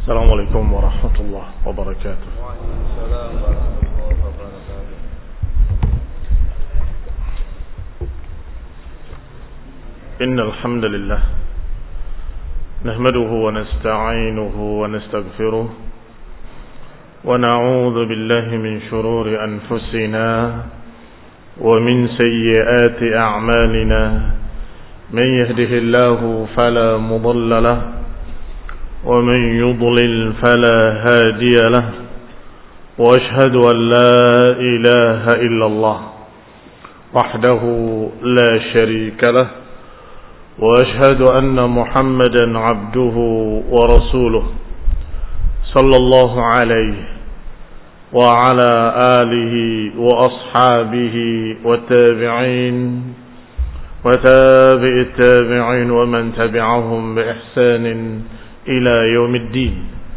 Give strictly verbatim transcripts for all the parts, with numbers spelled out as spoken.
السلام عليكم ورحمة الله وبركاته. السلام ورحمة الله وبركاته. إن الحمد لله نحمده ونستعينه ونستغفره ونعوذ بالله من شرور أنفسنا ومن سيئات أعمالنا من يهده الله فلا مضل له ومن يضلل فلا هادي له وأشهد أن لا إله إلا الله وحده لا شريك له وأشهد أن محمدا عبده ورسوله صلى الله عليه وعلى آله وأصحابه والتابعين وتابع التابعين ومن تبعهم بإحسان إلى يوم الدين.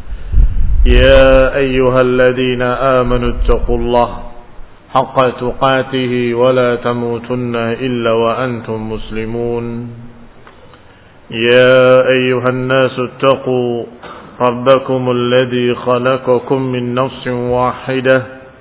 يا أيها الذين آمنوا اتقوا الله حق تقاته ولا تموتن إلا وأنتم مسلمون. يا أيها الناس اتقوا ربكم الذي خلقكم من نفس واحدة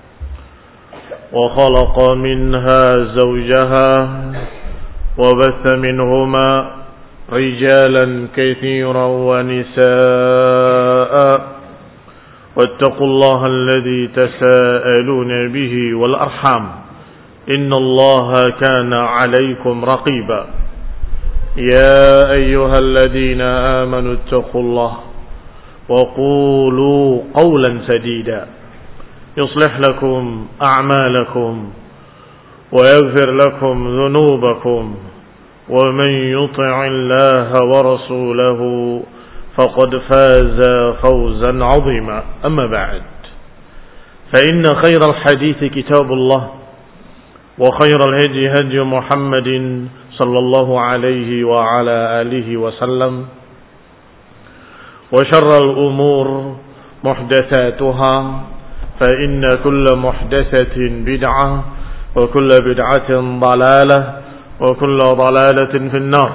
وخلق منها زوجها وبث منهما رجالا كثيرا ونساء واتقوا الله الذي تساءلون به والأرحام إن الله كان عليكم رقيبا. يا أيها الذين آمنوا اتقوا الله وقولوا قولا سديدا يصلح لكم أعمالكم ويغفر لكم ذنوبكم ومن يطع الله ورسوله فقد فاز فوزا عظيما. أما بعد فإن خير الحديث كتاب الله وخير الهدي هدي محمد صلى الله عليه وعلى آله وسلم وشر الأمور محدثاتها فإن كل محدثة بدعة وكل بدعة ضلالة وكل ضلالة في النار.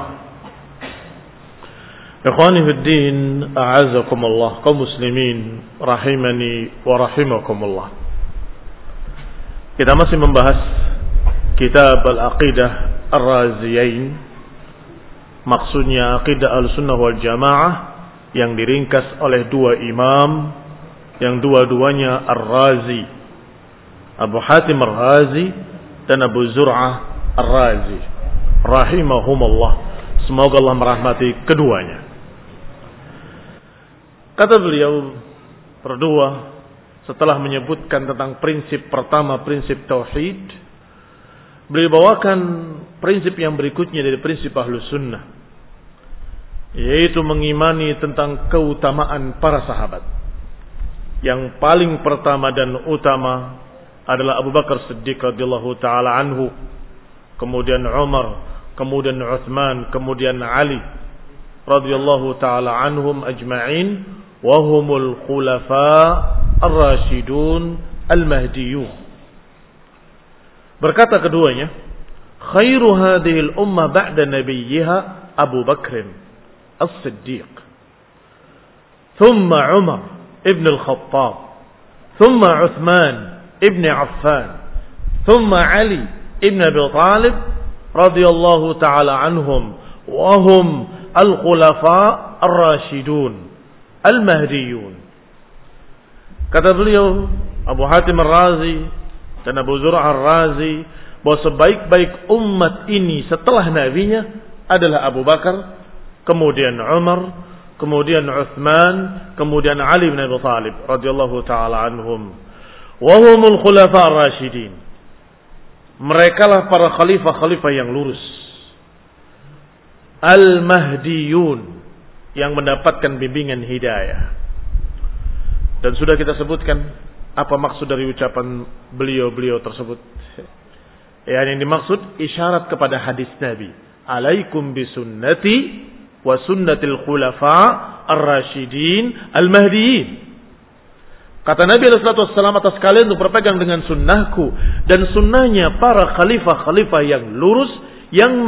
Ikhwani fi din, a'azakumullah, kaum muslimin rahimani wa rahimakumullah. Kita masih membahas kitab Al-Aqidah Ar-Raziyain, maksudnya Aqidah Al-Sunnah wal Jamaah yang diringkas oleh dua imam yang dua-duanya Ar-Razi, Abu Hatim Ar-Razi dan Abu Zur'ah Ar-Razi rahimahumullah. Semoga Allah merahmati keduanya. Kata beliau berdua setelah menyebutkan tentang prinsip pertama, prinsip tauhid, beliau bawakan prinsip yang berikutnya dari prinsip Ahlus Sunnah, yaitu mengimani tentang keutamaan para sahabat. Yang paling pertama dan utama adalah Abu Bakar Siddiq radhiyallahu taala anhu, kemudian Umar, kemudian Utsman, kemudian Ali radhiyallahu taala anhum ajma'in, wa humul khulafa ar-rasyidun al-mahdiyun. Berkata keduanya, khairu hadhihi al-ummah ba'da nabiyha Abu Bakr as-Siddiq, thumma Umar ibn al-Khattab, thumma Uthman ibn Affan, thumma Ali ibn Abi Talib radhiyallahu ta'ala anhum wa hum al-khulafa ar-rasyidun al-mahdiyun. Kata beliau Abu Hatim Ar-Razi dan Abu Zur'ah Ar-Razi bahwa sebaik-baik umat ini setelah nabinya adalah Abu Bakar, kemudian Umar, kemudian Uthman, kemudian Ali bin Abi Talib radhiyallahu ta'ala anhum wa humul khulafa ar-rasyidin. Merekalah para khalifah-khalifah yang lurus, al-mahdiyun, yang mendapatkan bimbingan hidayah. Dan sudah kita sebutkan apa maksud dari ucapan beliau-beliau tersebut. Ya, yang dimaksud isyarat kepada hadis Nabi, alaikum bisunnati wa sunnatil khulafa ar-rasyidin al-mahdiyin. Kata Nabi sallallahu alaihi wasallam atas kalian untuk berpegang dengan sunnahku dan sunnahnya para khalifah-khalifah yang lurus, yang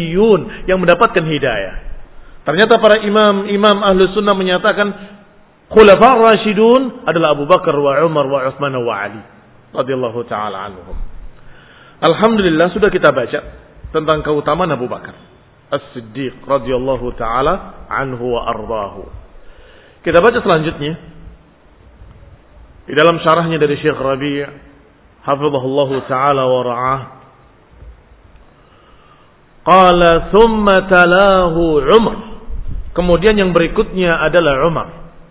mahdiyun, yang mendapatkan hidayah. Ternyata para imam-imam ahlu sunnah menyatakan Khulafa' Rasyidun adalah Abu Bakar wa Umar wa Utsman wa Ali radhiyallahu taala anhum. Alhamdulillah sudah kita baca tentang keutamaan Abu Bakar As-Siddiq radhiyallahu taala anhu wa ardhahu. Kita baca selanjutnya di dalam syarahnya dari Syekh Rabi' hafizahullahu taala wa ra'ah. Qala thumma talahu Umar. Kemudian yang berikutnya adalah Umar.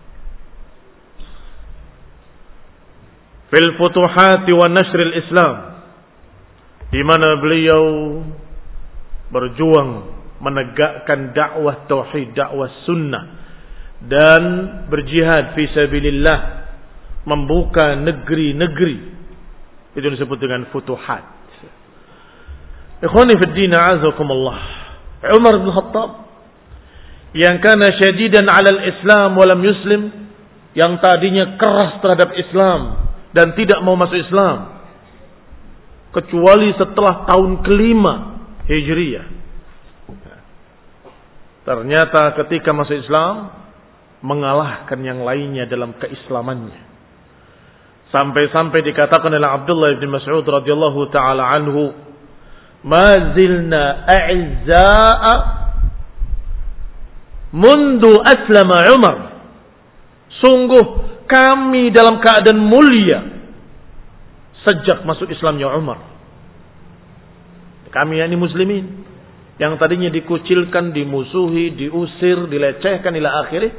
Fil futuhati wa nashril Islam, di mana beliau berjuang menegakkan dakwah tauhid, dakwah sunnah, dan berjihad fi sabilillah, membuka negeri-negeri. Itu disebut dengan futuhat. Ikhwani fid din, a'azakumullah. Umar bin Khattab yang kana syadidan 'alal Islam wa lam yuslim, yang tadinya keras terhadap Islam dan tidak mau masuk Islam kecuali setelah tahun kelima Hijriyah. Ternyata ketika masuk Islam mengalahkan yang lainnya dalam keislamannya. Sampai-sampai dikatakan oleh Abdullah bin Mas'ud radhiyallahu taala anhu, "Ma zilna a'izza'a mundu aslama Umar." Sungguh kami dalam keadaan mulia sejak masuk Islamnya Umar. Kami yakni muslimin yang tadinya dikucilkan, dimusuhi, diusir, dilecehkan ila akhirih.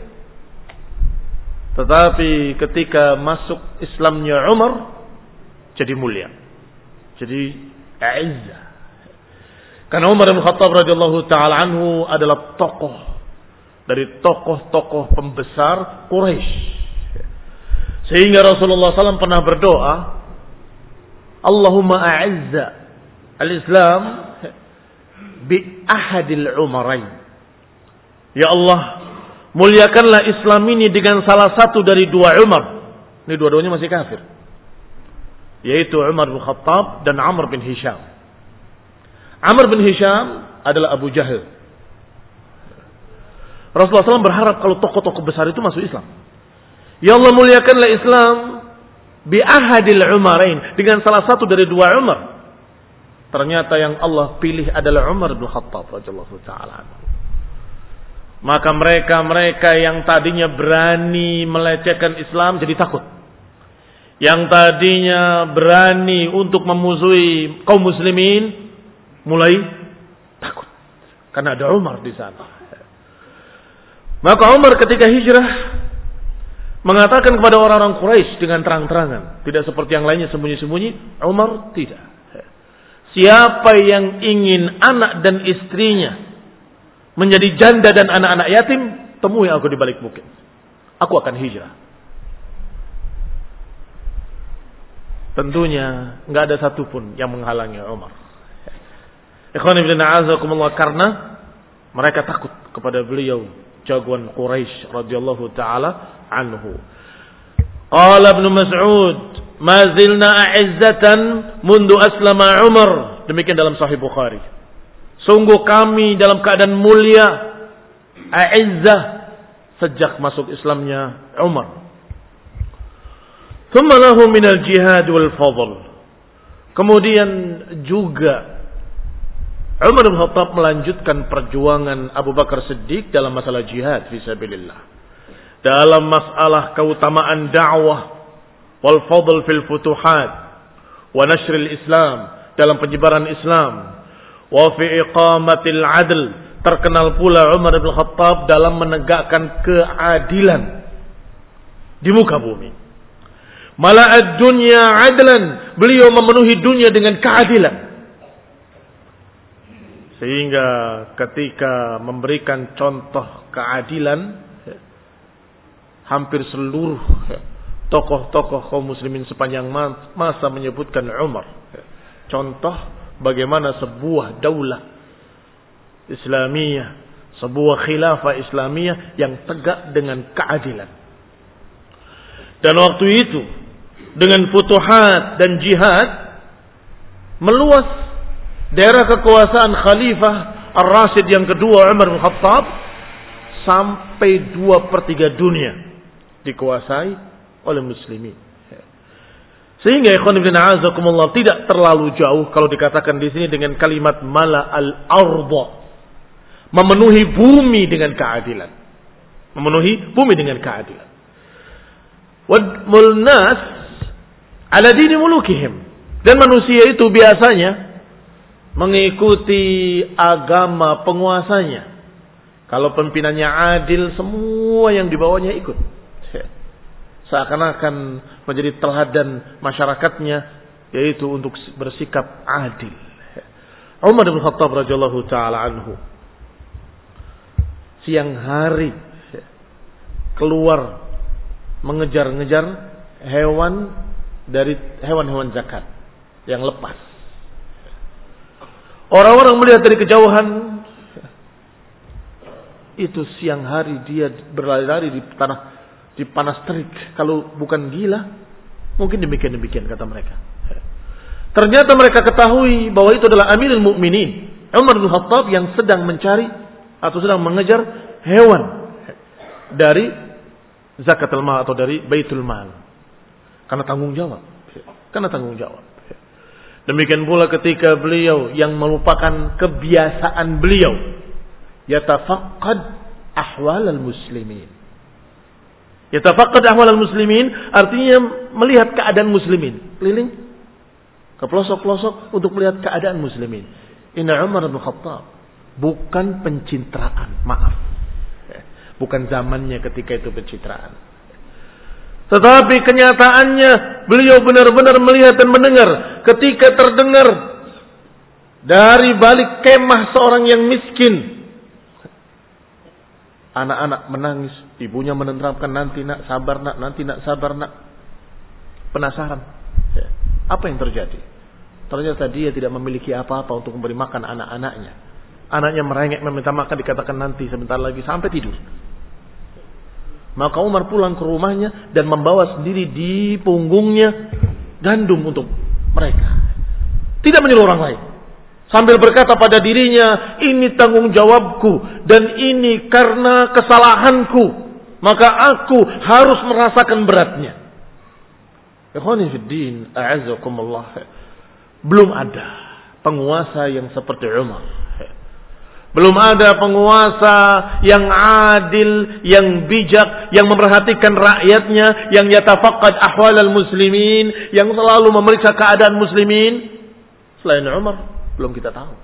Tetapi ketika masuk Islamnya Umar jadi mulia, jadi a'izzah. Karena Umar bin Khattab radhiyallahu taala anhu adalah tokoh dari tokoh-tokoh pembesar Quraisy. Sehingga Rasulullah sallallahu alaihi wasallam pernah berdoa, Allahumma a'izza al-Islam bi ahadil umarain. Ya Allah, muliakanlah Islam ini dengan salah satu dari dua Umar. Ini dua-duanya masih kafir, yaitu Umar bin Khattab dan Amr bin Hisham. Amr bin Hisham adalah Abu Jahal. Rasulullah sallallahu alaihi wasallam berharap kalau tokoh-tokoh besar itu masuk Islam. Ya Allah, muliakanlah Islam bi ahadil umarain, dengan salah satu dari dua Umar. Ternyata yang Allah pilih adalah Umar bin Khattab radhiyallahu taala anhu. Maka mereka-mereka yang tadinya berani melecehkan Islam jadi takut. Yang tadinya berani untuk memusuhi kaum muslimin mulai takut karena ada Umar di sana. Maka Umar ketika hijrah mengatakan kepada orang-orang Quraisy dengan terang-terangan, tidak seperti yang lainnya sembunyi-sembunyi. Umar tidak. Siapa yang ingin anak dan istrinya menjadi janda dan anak-anak yatim, temui aku di balik bukit. Aku akan hijrah. Tentunya nggak ada satupun yang menghalangi Umar. Ikhwan fillah a'azakumullah, karena mereka takut kepada beliau, jagoan Quraisy radhiyallahu taala anhu. Qala Ibnu Mas'ud, "Ma zilna a'izzatan mundu aslama Umar." Demikian dalam Sahih Bukhari. Sungguh kami dalam keadaan mulia, a'izzah, sejak masuk Islamnya Umar. Thumma lahu minal jihad wal fadl. Kemudian juga Umar bin Khattab melanjutkan perjuangan Abu Bakar Siddiq dalam masalah jihad fisabilillah. Dalam masalah keutamaan dakwah wal fadl fil futuhat wa nashril Islam, dalam penyebaran Islam, wa fi iqamatil adl, terkenal pula Umar bin Khattab dalam menegakkan keadilan di muka bumi. Mala'ad dunya adlan, beliau memenuhi dunia dengan keadilan. Sehingga ketika memberikan contoh keadilan, hampir seluruh tokoh-tokoh kaum muslimin sepanjang masa menyebutkan Umar. Contoh bagaimana sebuah daulah Islamiyah, sebuah khilafah Islamiyah yang tegak dengan keadilan. Dan waktu itu dengan futuhat dan jihad meluas daerah kekuasaan Khalifah Ar-Rasyid yang kedua Umar bin Khattab sampai dua per tiga dunia. dikuasai oleh muslimin. Sehingga ikhwan ibn a'azakumullah tidak terlalu jauh kalau dikatakan di sini dengan kalimat mala al-ardha, memenuhi bumi dengan keadilan. Memenuhi bumi dengan keadilan. Wal nas ala dini mulukihim, dan manusia itu biasanya mengikuti agama penguasanya. Kalau pimpinannya adil, semua yang di bawahnya ikut. Seakan-akan menjadi teladan masyarakatnya, yaitu untuk bersikap adil. Umar bin Khattab radhiyallahu taala anhu siang hari keluar mengejar-ngejar hewan dari hewan-hewan zakat yang lepas. Orang-orang melihat dari kejauhan, itu siang hari dia berlari-lari di tanah, di panas terik. Kalau bukan gila, mungkin demikian-demikian kata mereka. Ternyata mereka ketahui bahwa itu adalah Amirul Mukminin Umar bin Khattab yang sedang mencari atau sedang mengejar hewan dari zakatul mal atau dari baitul mal. Karena tanggung jawab. Karena tanggung jawab. Demikian pula ketika beliau yang melupakan kebiasaan beliau, yatafaqqad ahwal al-muslimin. Yatafaqqad ahwal al-muslimin artinya melihat keadaan muslimin. Keliling ke pelosok-pelosok untuk melihat keadaan muslimin. Inna Umar bin Khattab bukan pencitraan, maaf. Bukan zamannya ketika itu pencitraan. Tetapi kenyataannya beliau benar-benar melihat dan mendengar ketika terdengar dari balik kemah seorang yang miskin. Anak-anak menangis, ibunya menenteramkan, nanti nak sabar nak, nanti nak sabar nak. Penasaran. Ya. Apa yang terjadi? Ternyata dia tidak memiliki apa-apa untuk memberi makan anak-anaknya. Anaknya merengek meminta makan, dikatakan nanti sebentar lagi, sampai tidur. Maka Umar pulang ke rumahnya dan membawa sendiri di punggungnya gandum untuk mereka. Tidak menyuruh orang lain. Sambil berkata pada dirinya, ini tanggung jawabku dan ini karena kesalahanku. Maka aku harus merasakan beratnya. Ikhwani fiddin, a'azzakumullah. Belum ada penguasa yang seperti Umar. Belum ada penguasa yang adil, yang bijak, yang memperhatikan rakyatnya, yang yatafaqqad ahwalal muslimin, yang selalu memeriksa keadaan muslimin. Selain Umar, belum kita tahu.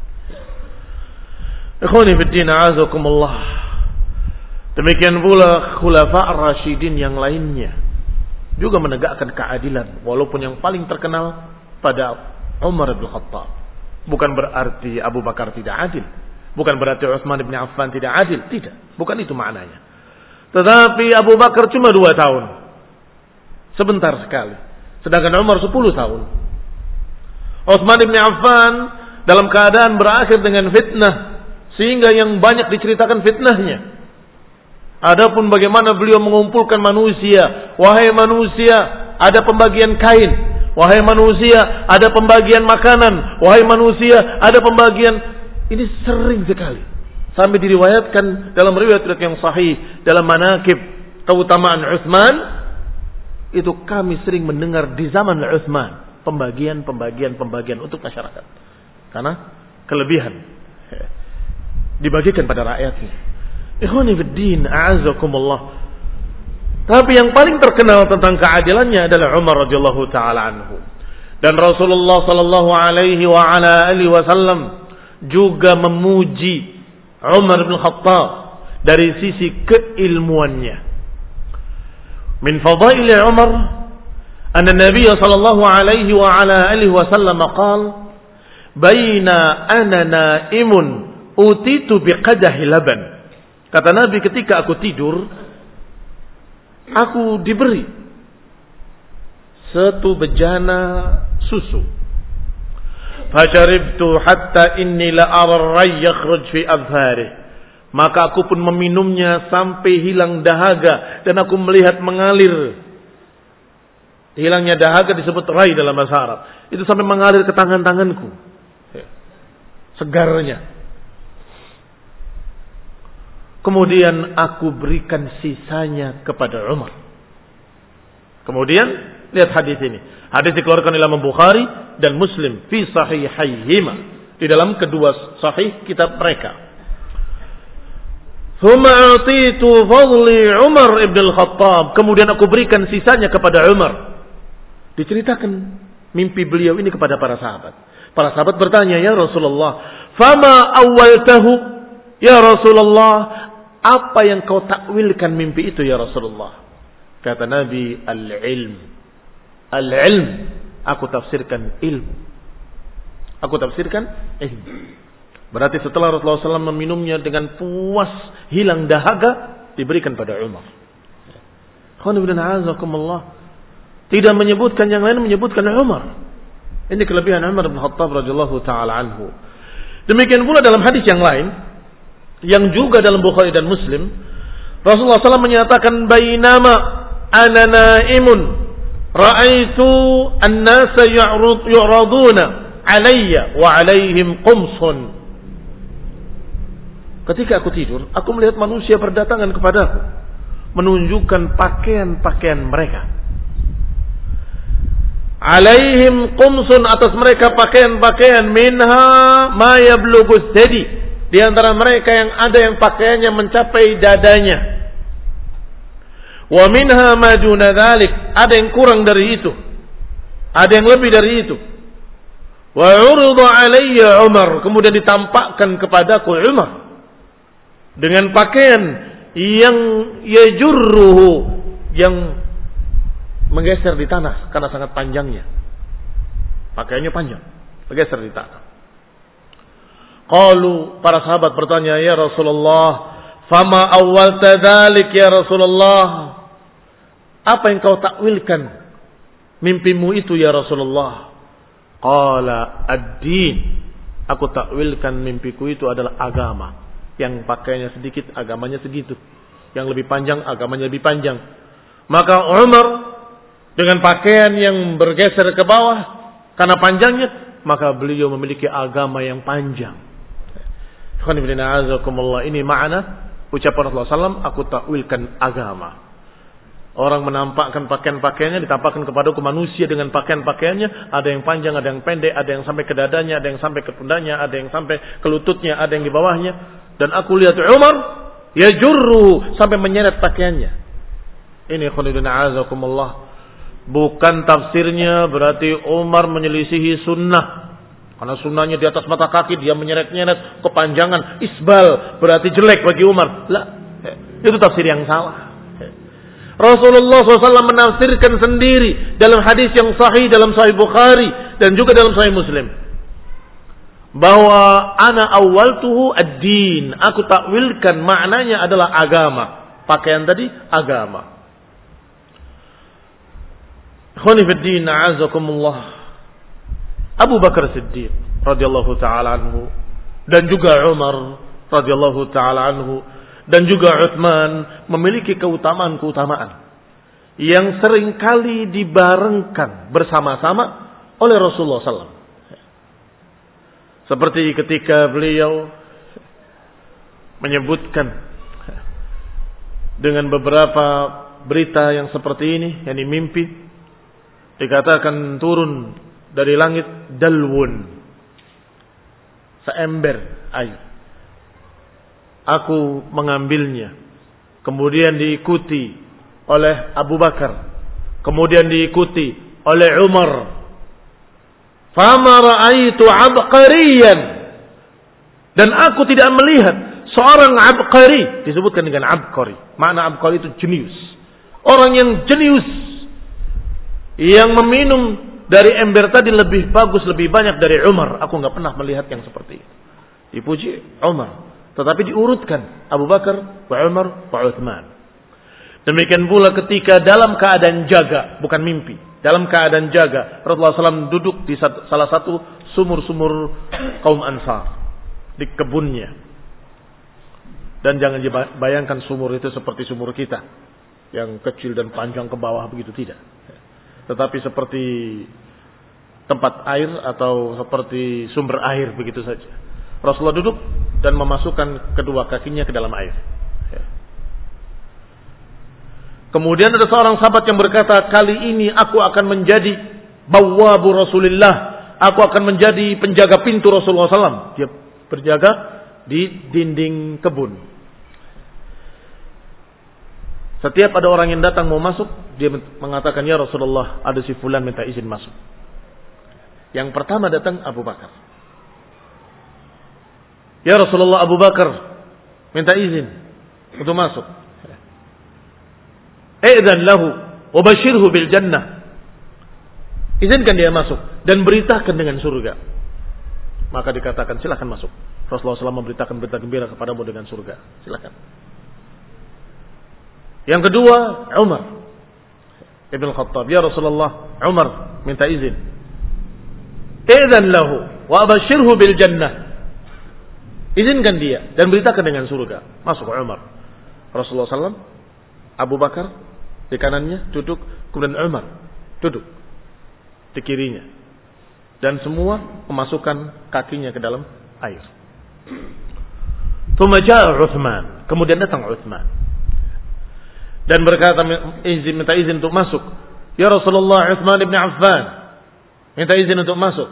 Ikhwani fiddin, a'azakumullah. Demikian pula khulafa ar-rasyidin yang lainnya juga menegakkan keadilan, walaupun yang paling terkenal pada Umar bin Khattab. Bukan berarti Abu Bakar tidak adil, bukan berarti Utsman bin Affan tidak adil, tidak, bukan itu maknanya. Tetapi Abu Bakar cuma dua tahun, sebentar sekali, sedangkan Umar sepuluh tahun. Utsman bin Affan dalam keadaan berakhir dengan fitnah, sehingga yang banyak diceritakan fitnahnya. Adapun bagaimana beliau mengumpulkan manusia, wahai manusia, ada pembagian kain, wahai manusia, ada pembagian makanan, wahai manusia, ada pembagian. Ini sering sekali. Sampai diriwayatkan dalam riwayat yang sahih, dalam manaqib keutamaan Utsman, itu kami sering mendengar di zaman Utsman pembagian-pembagian-pembagian untuk masyarakat. Karena kelebihan dibagikan pada rakyatnya. Ikhwani fiddin, a'azzakumullah. Tapi yang paling terkenal tentang keadilannya adalah Umar radhiyallahu taala anhu. Dan Rasulullah sallallahu alaihi wa ala alihi wasallam juga memuji Umar bin Khattab dari sisi keilmuannya. Min fadail Umar anna Nabi sallallahu alaihi wa ala alihi wasallam qala baina ana naimun utitu biqadahi laban. Kata Nabi, ketika aku tidur, aku diberi satu bejana susu. Fasyaribtu hatta inni la ara ar-ray yakhruj fi adhari. Maka aku pun meminumnya sampai hilang dahaga dan aku melihat mengalir. Hilangnya dahaga disebut ray dalam bahasa Arab. Itu sampai mengalir ke tangan-tanganku. Segarnya. kemudian aku berikan sisanya kepada Umar. Kemudian lihat hadis ini. Hadis dikeluarkan oleh Imam Bukhari dan Muslim fi sahihaihima, di dalam kedua sahih kitab mereka. Thumma atitu fadli Umar ibn al-Khattab, kemudian aku berikan sisanya kepada Umar. Diceritakan mimpi beliau ini kepada para sahabat. Para sahabat bertanya, ya Rasulullah, fama awwaltahu? Ya Rasulullah, apa yang kau takwilkan mimpi itu ya Rasulullah? Kata Nabi, al-ilm. Al-ilm, aku tafsirkan ilmu. Aku tafsirkan ilmu. Berarti setelah Rasulullah shallallahu alaihi wasallam meminumnya dengan puas, hilang dahaga, diberikan pada Umar. Tidak menyebutkan yang lain, menyebutkan Umar. Ini kelebihan Umar bin Khattab radhiyallahu taala anhu. Demikian pula dalam hadis yang lain, yang juga dalam Bukhari dan Muslim, Rasulullah shallallahu alaihi wasallam menyatakan, bainama ana naimun ra'aitu an-nasa yu'raduna alayya wa alaihim qumsun. Ketika aku tidur, aku melihat manusia berdatangan kepadaku, menunjukkan pakaian-pakaian mereka. Alaihim qumsun, atas mereka pakaian-pakaian, minha ma yablughu sadi, di antara mereka yang ada yang pakaiannya mencapai dadanya. Wa minha ma duna dzalik, ada yang kurang dari itu, ada yang lebih dari itu. Wa urida alayya Umar, kemudian ditampakkan kepadaku Umar dengan pakaian yang yajurruhu, yang menggeser di tanah karena sangat panjangnya. Pakaiannya panjang, menggeser di tanah. Qalu, para sahabat bertanya, ya Rasulullah, fama awwalta dzalik ya Rasulullah? Apa yang kau takwilkan mimpimu itu ya Rasulullah? Qala ad-din, aku takwilkan mimpiku itu adalah agama. Yang pakaiannya sedikit, agamanya segitu. Yang lebih panjang, agamanya lebih panjang. Maka Umar dengan pakaian yang bergeser ke bawah karena panjangnya, maka beliau memiliki agama yang panjang. Ini makna ucapan Rasulullah shallallahu alaihi wasallam, aku takwilkan agama. Orang menampakkan pakaian-pakaiannya, ditampakkan kepadaku manusia dengan pakaian-pakaiannya, ada yang panjang, ada yang pendek, ada yang sampai ke dadanya, ada yang sampai ke pundaknya, ada yang sampai ke lututnya, ada yang di bawahnya. Dan aku lihat Umar yajurru, sampai menyeret pakaiannya. Ini khonidun a'azakumullah, bukan tafsirnya berarti Umar menyelisihi sunnah. Karena sunnahnya di atas mata kaki, dia menyeret-nyeret kepanjangan, isbal, berarti jelek bagi Umar. Lah, itu tafsir yang salah. Rasulullah shallallahu alaihi wasallam menafsirkan sendiri dalam hadis yang sahih dalam Sahih Bukhari dan juga dalam Sahih Muslim, bahwa ana awwaltuhu ad-din, aku takwilkan maknanya adalah agama. Pakaian tadi agama. Ikhwani fid din, a'azakumullah. Abu Bakar Siddiq radhiyallahu taala anhu dan juga Umar radhiyallahu taala anhu dan juga Utsman memiliki keutamaan-keutamaan yang seringkali dibarengkan bersama-sama oleh Rasulullah sallallahu alaihi wasallam. Seperti ketika beliau menyebutkan dengan beberapa berita yang seperti ini, yakni mimpi, dikatakan turun dari langit dalwun, seember air. Aku mengambilnya, kemudian diikuti oleh Abu Bakar, kemudian diikuti oleh Umar. Fama ra'aitu abqariyan, dan aku tidak melihat seorang abqari, disebutkan dengan abqari. Makna abqari itu jenius, orang yang jenius, yang meminum dari ember tadi lebih bagus, lebih banyak dari Umar. Aku nggak pernah melihat yang seperti itu. Dipuji Umar, tetapi diurutkan Abu Bakar, wa Umar, wa Utsman. Demikian pula ketika dalam keadaan jaga, bukan mimpi, dalam keadaan jaga, Rasulullah shallallahu alaihi wasallam duduk di salah satu sumur-sumur kaum Ansar di kebunnya. Dan jangan dibayangkan sumur itu seperti sumur kita, yang kecil dan panjang ke bawah begitu, tidak. Tetapi seperti tempat air atau seperti sumber air begitu saja. Rasulullah duduk dan memasukkan kedua kakinya ke dalam air. Kemudian ada seorang sahabat yang berkata, kali ini aku akan menjadi bawabu Rasulullah. Aku akan menjadi penjaga pintu Rasulullah shallallahu alaihi wasallam. Dia berjaga di dinding kebun. Setiap ada orang yang datang mau masuk, dia mengatakan, ya Rasulullah, ada si fulan minta izin masuk. Yang pertama datang Abu Bakar. Ya Rasulullah, Abu Bakar minta izin untuk masuk. Idzan lahu wa basyirhu bil jannah. Izinkan dia masuk dan beritakan dengan surga. Maka dikatakan, silakan masuk. Rasulullah shallallahu alaihi wasallam memberitakan berita gembira kepadamu dengan surga. Silakan. Yang kedua, Umar Ibn Khattab. Ya Rasulullah, Umar minta izin. Idzan lahu wa basyirhu bil jannah. Izinkan dia dan beritakan dengan surga. Masuk Umar. Rasulullah shallallahu alaihi wasallam, Abu Bakar di kanannya duduk, kemudian Umar duduk di kirinya, dan semua memasukkan kakinya ke dalam air. Tsumma jaa Utsman, kemudian datang Utsman dan berkata, izin minta izin untuk masuk. Ya Rasulullah, Utsman bin Affan minta izin untuk masuk.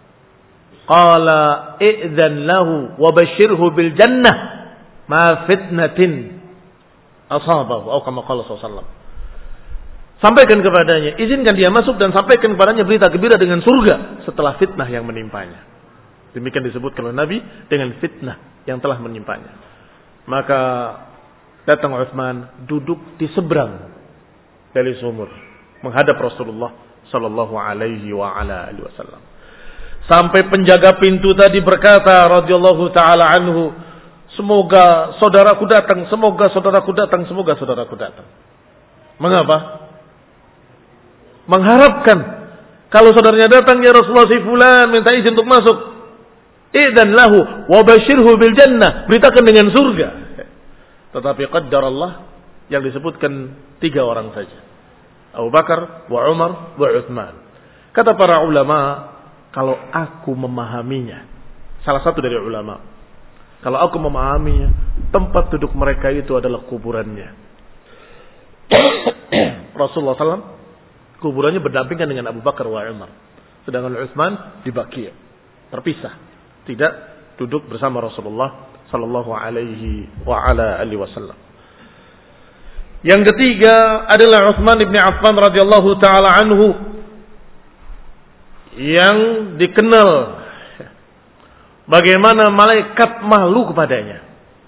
Qala idzan lahu wa basyirhu bil jannah ma fitnatin asabahu, atau kama qala sallallahu alaihi wasallam. Sampaikan kepadanya, izinkan dia masuk dan sampaikan kepadanya berita gembira dengan surga setelah fitnah yang menimpanya. Demikian disebutkan oleh Nabi, dengan fitnah yang telah menimpanya. Maka datang Utsman duduk di seberang dari sumur menghadap Rasulullah sallallahu alaihi wa ala alihi wasallam. Sampai penjaga pintu tadi berkata radhiyallahu taala anhu, semoga saudaraku datang, semoga saudaraku datang, semoga saudaraku datang. Mengapa? Mengharapkan kalau saudaranya datang, ya Rasulullah, si fulan minta izin untuk masuk. Idzan lahu wa basyirhu bil jannah, beritakan dengan surga. Tetapi qaddar Allah yang disebutkan tiga orang saja. Abu Bakar, wa Umar, wa Utsman. Kata para ulama, kalau aku memahaminya, salah satu dari ulama, kalau aku memahaminya, tempat duduk mereka itu adalah kuburannya. Rasulullah sallallahu alaihi wasallam kuburannya berdampingan dengan Abu Bakar wa Umar. Sedangkan Utsman di Baqi', terpisah, tidak duduk bersama Rasulullah sallallahu alaihi wa ala alihi wasallam. Yang ketiga adalah Utsman bin Affan radhiyallahu taala anhu, yang dikenal bagaimana malaikat malu kepadanya.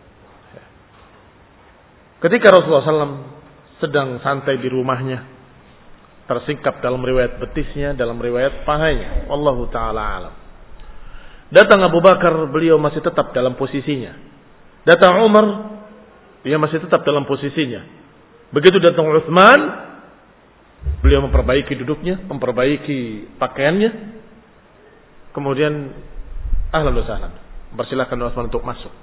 Ketika Rasulullah sallallahu alaihi wasallam sedang santai di rumahnya, tersingkap dalam riwayat betisnya, dalam riwayat pahanya, wallahu taala alam. Datang Abu Bakar, beliau masih tetap dalam posisinya. Datang Umar, dia masih tetap dalam posisinya. Begitu datang Utsman, beliau memperbaiki duduknya, memperbaiki pakaiannya. Kemudian ahlan wa sahlan, persilakan Utsman untuk masuk.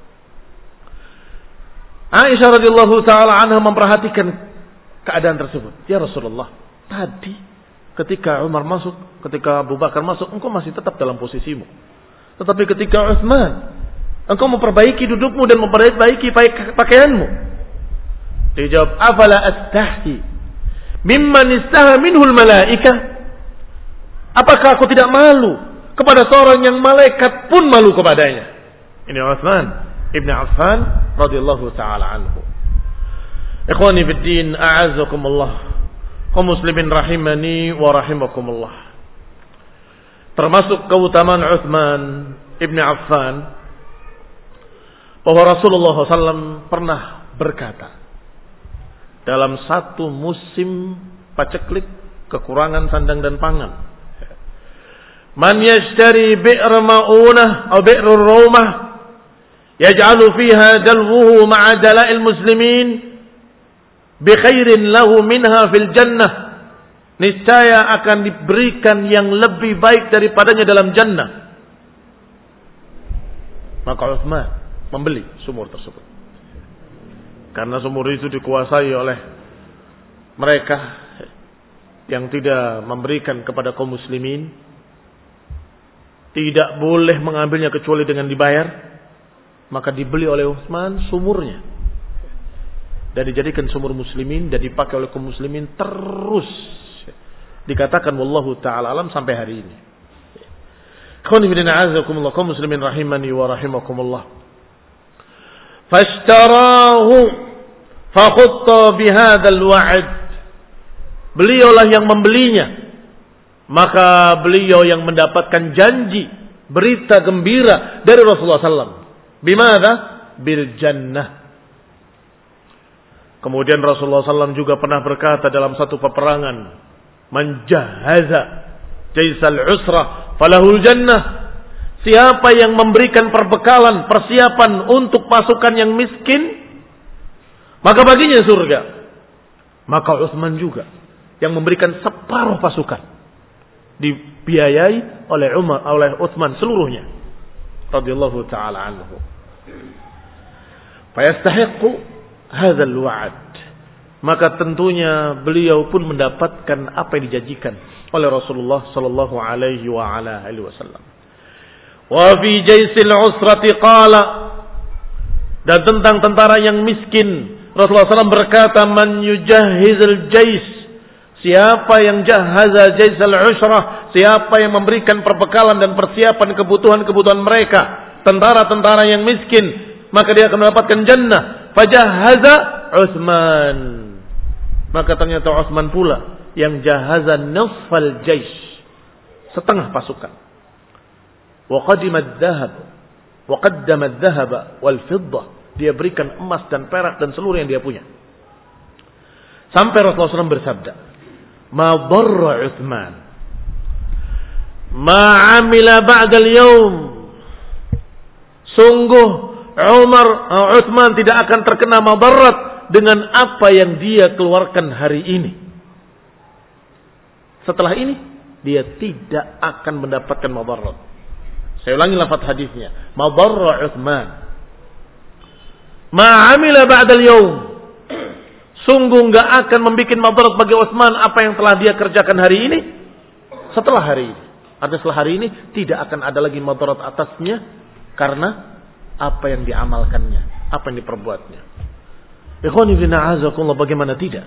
Aisyah radhiyallahu taala anha memperhatikan keadaan tersebut. Ya Rasulullah, tadi ketika Umar masuk, ketika Abu Bakar masuk, engkau masih tetap dalam posisimu. Tetapi ketika Utsman, engkau memperbaiki dudukmu dan memperbaiki pakaianmu. Dia jawab, afala astahyi mimman istaha minhul malaikah? Apakah aku tidak malu kepada seorang yang malaikat pun malu kepadanya? Ini Utsman ibn Affan radhiyallahu taala anhu. Ikhwani fid din, a'azzakumullah. Kaum muslimin rahimani wa rahimakumullah. Termasuk keutamaan Utsman ibn Affan bahwa Rasulullah sallallahu alaihi wasallam pernah berkata, dalam satu musim paceklik, kekurangan sandang dan pangan, man yashtari bi'r ma'unah atau bi'r rumah yaj'alu fiha dalwuhu ma'a dala'il muslimin bi khairin lahu minha fil jannah, niscaya akan diberikan yang lebih baik daripadanya dalam jannah. Maka Utsman membeli sumur tersebut, karena sumur itu dikuasai oleh mereka yang tidak memberikan kepada kaum muslimin, tidak boleh mengambilnya kecuali dengan dibayar. Maka dibeli oleh Utsman sumurnya. dan dijadikan sumur muslimin dan dipakai oleh kaum muslimin terus. Dikatakan wallahu taala alam sampai hari ini. Kaum muslimin rahimani wa rahimakumullah. Fashtarahu fakhutta bihadzal wa'd. Beliaulah yang membelinya, maka beliau yang mendapatkan janji, berita gembira dari Rasulullah sallallahu alaihi wasallam. Bimada? Bil jannah. Kemudian Rasulullah sallallahu alaihi wasallam juga pernah berkata dalam satu peperangan, man jahaza jaisal usra falahul jannah. Siapa yang memberikan perbekalan, persiapan untuk pasukan yang miskin, maka baginya surga. Maka Utsman juga yang memberikan separuh pasukan, dibiayai oleh Umar, oleh Utsman seluruhnya radhiyallahu taala anhu. Fayastahiqu hadzal wa'd. Maka tentunya beliau pun mendapatkan apa yang dijanjikan oleh Rasulullah sallallahu alaihi wa ala alihi wasallam. Wa fi jaisil usrati qala, dan tentang tentara yang miskin Rasulullah sallallahu alaihi wasallam berkata, man yujahhizul jais, siapa yang jahaza jaisal usrah, siapa yang memberikan perbekalan dan persiapan kebutuhan-kebutuhan mereka, tentara-tentara yang miskin, maka dia akan mendapatkan jannah. Fajahaza Utsman, maka ternyata Utsman pula yang jahaza nisfal jais, setengah pasukan. Wa qadima adh-dhahab wa qaddama adh-dhahaba wal fiddah, dia berikan emas dan perak dan seluruh yang dia punya. Sampai Rasulullah sallallahu alaihi wasallam bersabda, ma darra Utsman ma amila ba'da al-yawm. Sungguh Umar, Utsman tidak akan terkena madarat dengan apa yang dia keluarkan hari ini. Setelah ini dia tidak akan mendapatkan madarat. Saya ulangi lafaz hadisnya, madarra Utsman ma amila ba'da al-yawm. Sungguh enggak akan membuat madarat bagi Utsman apa yang telah dia kerjakan hari ini setelah hari ini. Artinya setelah hari ini tidak akan ada lagi madarat atasnya karena apa yang diamalkannya, apa yang diperbuatnya. Ikhwani fillah azakumullah, bagaimana tidak?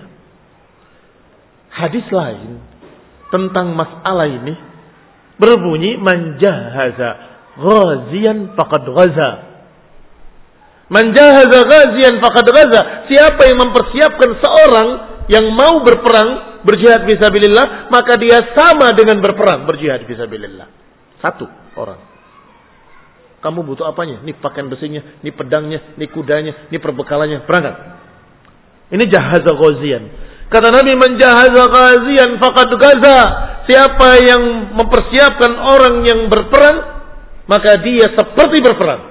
Hadis lain tentang masalah ini berbunyi man jahaza ghaziyan faqad ghaza. Man jahaza ghaziyan faqad ghaza. Siapa yang mempersiapkan seorang yang mau berperang, berjihad fisabilillah, maka dia sama dengan berperang, berjihad fisabilillah. Satu orang. Kamu butuh apanya? Ini pakaian besinya, ini pedangnya, ini kudanya, ini perbekalannya, berangkat. Ini jahaza ghaziyan. Kata Nabi, man jahaza ghaziyan faqad ghaza. Siapa yang mempersiapkan orang yang berperang, maka dia seperti berperang.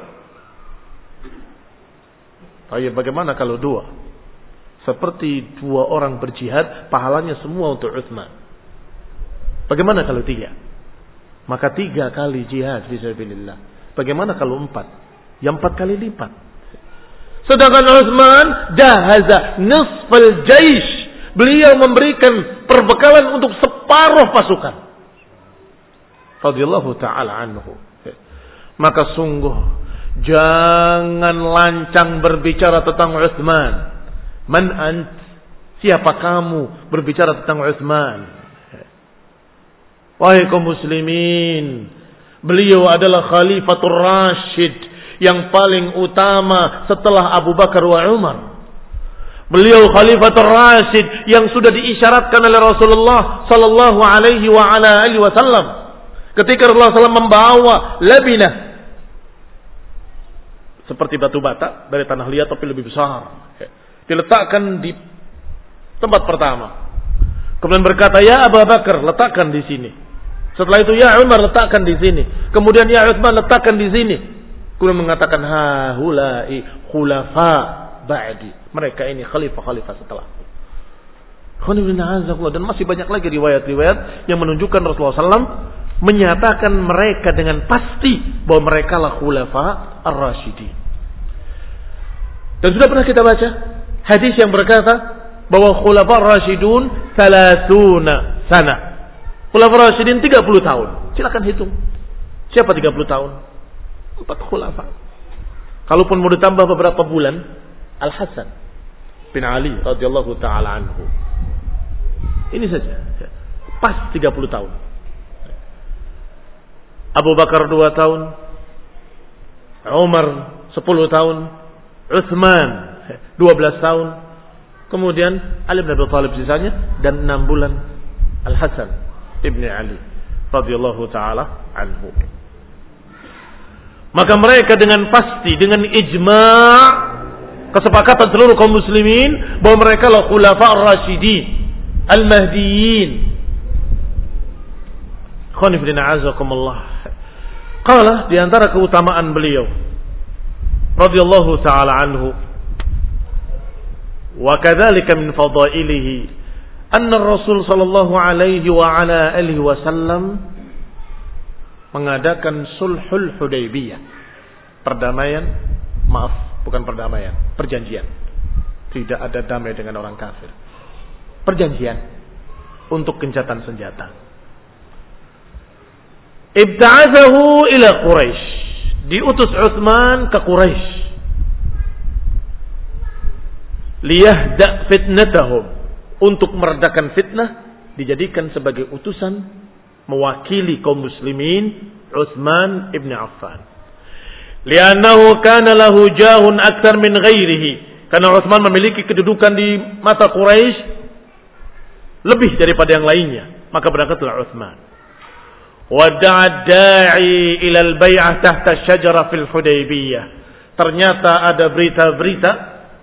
Ayo, bagaimana kalau dua? Seperti dua orang berjihad, pahalanya semua untuk Utsman. Bagaimana kalau tiga? Maka tiga kali jihad fisabilillah. Bagaimana kalau empat? Yang empat kali lipat. Sedangkan Utsman jahaza nisfal jaish. Beliau memberikan perbekalan untuk separuh pasukan. Radhiyallahu ta'ala anhu. Maka sungguh jangan lancang berbicara tentang Utsman. Man ant? Siapa kamu berbicara tentang Utsman? Wahai kaum muslimin, beliau adalah Khalifatul Rashid yang paling utama setelah Abu Bakar wa Umar. Beliau Khalifatul Rashid yang sudah diisyaratkan oleh Rasulullah sallallahu alaihi wa ala alihi wasallam ketika Rasulullah sallallahu alaihi wasallam membawa labinah seperti batu bata dari tanah liat tapi lebih besar, diletakkan di tempat pertama. Kemudian berkata, ya Abu Bakar, letakkan di sini. Setelah itu, ya Umar, letakkan di sini. Kemudian, ya Utsman, letakkan di sini. Kemudian mengatakan, hahulai khulafa ba'di. Mereka ini khalifah-khalifah setelahku. Dan masih banyak lagi riwayat-riwayat yang menunjukkan Rasulullah sallallahu alaihi wasallam menyatakan mereka dengan pasti bahwa mereka lah khulafa ar-rasyidin. Dan sudah pernah kita baca hadis yang berkata bahwa khulafa ar-rasyidun salasuna sana. Khulafa ar-rasyidin tiga puluh tahun. Silakan hitung. Siapa tiga puluh tahun? Empat khulafa. Kalaupun mau ditambah beberapa bulan, Al-Hasan bin Ali radhiyallahu taala anhu. Ini saja. Pas tiga puluh tahun. Abu Bakar dua tahun, Umar sepuluh tahun, Utsman dua belas tahun, kemudian Ali bin Abi Thalib sisanya, dan enam bulan Al-Hasan ibn Ali radhiyallahu taala anhu. Maka mereka dengan pasti, dengan ijma' kesepakatan seluruh kaum muslimin bahwa mereka lah khulafa ar-rasyidin al-mahdiyyin. Khonifidina azakumullah. Qala, di antara keutamaan beliau radhiyallahu taala anhu, wa kadzalika min fadailihi anna ar-rasul sallallahu alaihi wa ala alihi wasallam mengadakan sulhul Hudaybiyah, perdamaian, maaf, bukan perdamaian, perjanjian. Tidak ada damai dengan orang kafir. Perjanjian untuk gencatan senjata. Ibta'athahu ila Quraisy. Diutus Utsman ke Quraisy. Liyahda fitnatahum. Untuk meredakan fitnah, dijadikan sebagai utusan mewakili kaum muslimin Utsman ibn Affan. Li'annahu kana lahu jahun aktsar min ghairihi. Karena Utsman memiliki kedudukan di mata Quraisy lebih daripada yang lainnya, maka berangkatlah Utsman. Wada'a da'i ila al-bai'ah tahta syajara fil Hudaybiyah. Ternyata ada berita-berita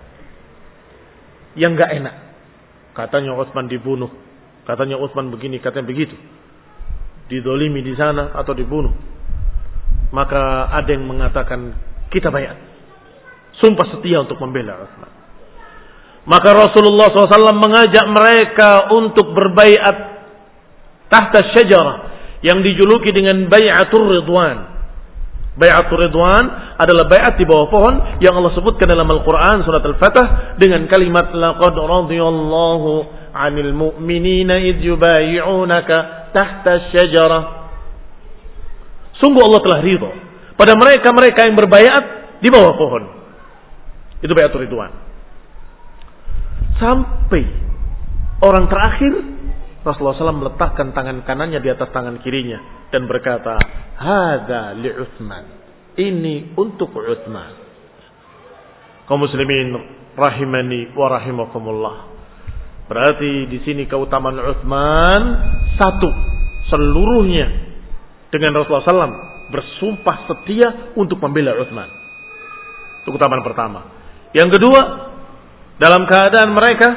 yang enggak enak. Katanya Utsman dibunuh, katanya Utsman begini, katanya begitu. Didolimi di sana atau dibunuh. Maka ada yang mengatakan kita bayat, sumpah setia untuk membela Utsman. Maka Rasulullah shallallahu alaihi wasallam mengajak mereka untuk berbaiat tahta syajarah yang dijuluki dengan bai'atur ridwan. Bai'atur ridwan adalah baiat di bawah pohon yang Allah sebutkan dalam Al-Quran surat Al-Fatah dengan kalimat laqad radiyallahu 'anil mu'minina idh yubayi'unaka tahta syajarah. Sungguh Allah telah ridha pada mereka-mereka yang berbaiat di bawah pohon. Itu bai'atur ridwan. Sampai orang terakhir Rasulullah shallallahu alaihi wasallam meletakkan tangan kanannya di atas tangan kirinya dan berkata, "Hadza li Utsman." Ini untuk Utsman. Kaum muslimin rahimani wa rahimakumullah. Berarti di sini keutamaan Utsman satu, seluruhnya dengan Rasulullah shallallahu alaihi wasallam bersumpah setia untuk membela Utsman. Itu keutamaan pertama. Yang kedua, dalam keadaan mereka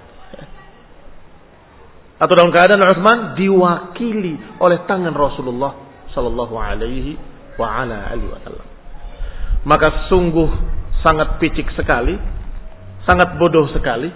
atau dalam keadaan Utsman diwakili oleh tangan Rasulullah sallallahu alaihi wa ala alihi wasallam. Maka sungguh sangat picik sekali, sangat bodoh sekali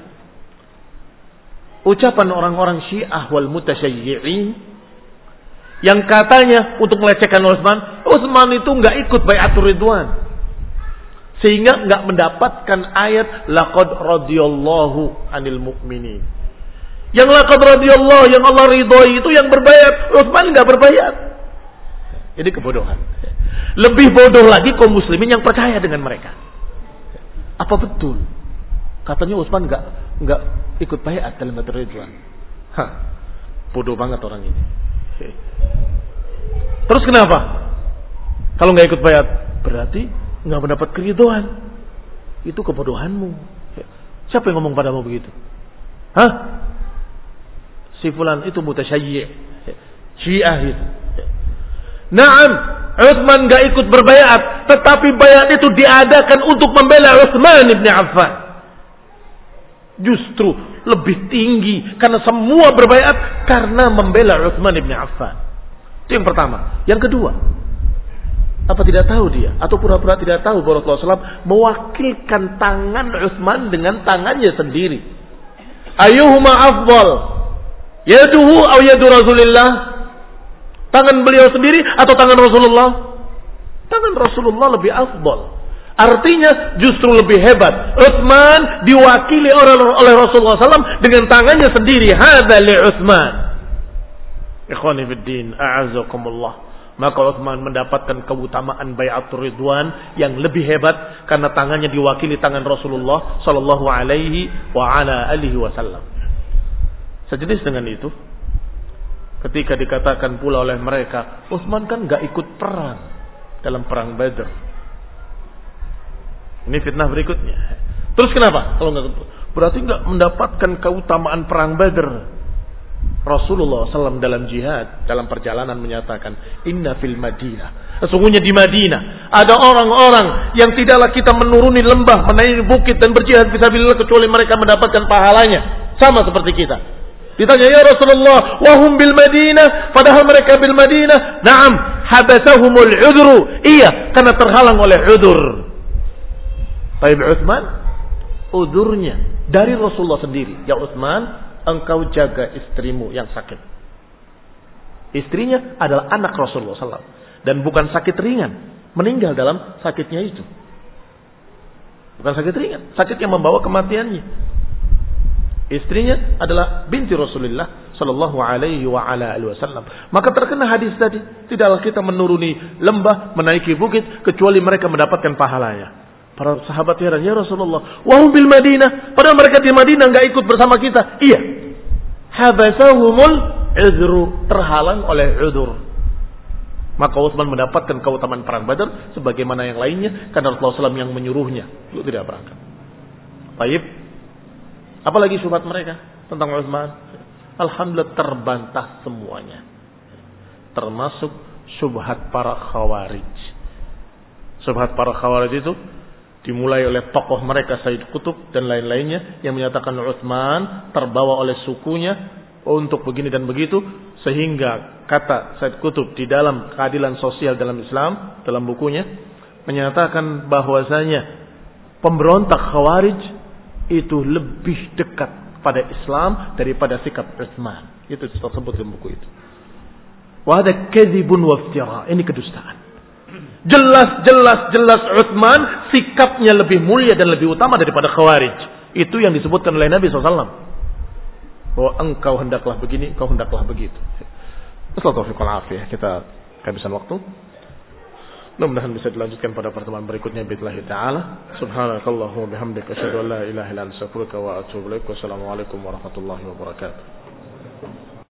ucapan orang-orang Syiah wal mutasyayyi'in yang katanya untuk melecehkan Utsman, Utsman itu enggak ikut bai'atur ridwan sehingga enggak mendapatkan ayat laqad radhiyallahu 'anil mu'minin. Yang laqad radhiyallahu, yang Allah ridhoi itu yang berbaiat, Utsman enggak berbaiat. Ini kebodohan. Lebih bodoh lagi kaum muslimin yang percaya dengan mereka. Apa betul katanya Utsman enggak enggak ikut baiat dalam bai'atur ridwan? Hah. Bodoh banget orang ini. Terus kenapa? Kalau enggak ikut baiat, berarti enggak mendapat keridhaan. Itu kebodohanmu. Siapa yang ngomong padamu begitu? Hah? Si fulan itu mutasyayyi', Syiah itu. Naam, Utsman enggak ikut berbaiat, tetapi baiat itu diadakan untuk membela Utsman bin Affan. Justru lebih tinggi karena semua berbaiat karena membela Utsman bin Affan. Itu yang pertama. Yang kedua, apa tidak tahu dia atau pura-pura tidak tahu bahwa Rasulullah shallallahu alaihi wasallam mewakilkan tangan Utsman dengan tangannya sendiri. Ayyuhuma afdal? Yaduhu atau yadu Rasulullah? Tangan beliau sendiri atau tangan Rasulullah? Tangan Rasulullah lebih afdal. Artinya justru lebih hebat. Utsman diwakili oleh, oleh Rasulullah shallallahu alaihi wasallam dengan tangannya sendiri. Hadza li Utsman. Ikhwani fiddin, a'azzakumullah. Maka Utsman mendapatkan keutamaan Bai'atur Ridwan yang lebih hebat karena tangannya diwakili tangan Rasulullah sallallahu alaihi wa ala alihi wasallam. Sejenis dengan itu, ketika dikatakan pula oleh mereka, Utsman kan enggak ikut perang dalam perang Badar. Ini fitnah berikutnya. Terus kenapa? Kalau enggak, berarti enggak mendapatkan keutamaan perang Badar. Rasulullah shallallahu alaihi wasallam dalam jihad, dalam perjalanan menyatakan, Inna fil Madinah, sesungguhnya di Madinah ada orang-orang yang tidaklah kita menuruni lembah, menaiki bukit dan berjihad fisabilillah kecuali mereka mendapatkan pahalanya sama seperti kita. Ditanya, ya Rasulullah, wahum bil Madinah, padahal mereka bil Madinah. Naam, habasahumul udhru. Iya, karena terhalang oleh udhur. Taib Utsman, udhurnya dari Rasulullah sendiri. Ya Utsman, engkau jaga istrimu yang sakit. Istrinya adalah anak Rasulullah shallallahu alaihi wasallam. Dan bukan sakit ringan. Meninggal dalam sakitnya itu. Bukan sakit ringan. Sakit yang membawa kematiannya. Istrinya adalah binti Rasulullah sallallahu alaihi wa ala alihi wasallam. Maka terkena hadis tadi. Tidaklah kita menuruni lembah, menaiki bukit, kecuali mereka mendapatkan pahalanya. Para sahabat heran, ya Rasulullah, wahum bil Madinah, padahal mereka di Madinah enggak ikut bersama kita. Iya. Habasahumul udhru, terhalang oleh udhur. Maka Utsman mendapatkan keutamaan perang Badar sebagaimana yang lainnya karena Rasulullah shallallahu alaihi wasallam yang menyuruhnya untuk tidak berangkat. Baik. Apalagi syubhat mereka tentang Utsman? Alhamdulillah terbantah semuanya. Termasuk syubhat para Khawarij. Syubhat para Khawarij itu dimulai oleh tokoh mereka Said Qutb dan lain-lainnya yang menyatakan Utsman terbawa oleh sukunya untuk begini dan begitu, sehingga kata Said Qutb di dalam Keadilan Sosial dalam Islam dalam bukunya menyatakan bahwasanya pemberontak Khawarij itu lebih dekat pada Islam daripada sikap Utsman. Itu tersebut dalam buku itu. Wa hadza kadzibun wa iftira. Ini kedustaan. Jelas-jelas jelas Utsman sikapnya lebih mulia dan lebih utama daripada Khawarij. Itu yang disebutkan oleh Nabi shallallahu alaihi wasallam. Bahwa engkau hendaklah begini, engkau hendaklah begitu. Assalamualaikum kita kehabisan waktu. Mudah-mudahan bisa dilanjutkan pada pertemuan berikutnya billahi ta'ala. Subhanakallahumma bihamdika asyhadu an la ilaha illa anta astaghfiruka wa atubu ilaik. Wassalamualaikum warahmatullahi wabarakatuh.